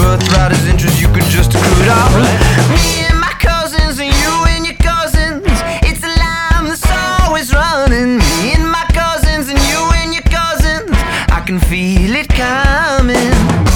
birthright is interest, you can just accrue it all. Me and my cousins and you and your cousins, it's a line that's always running. Me and my cousins and you and your cousins, I can feel it coming.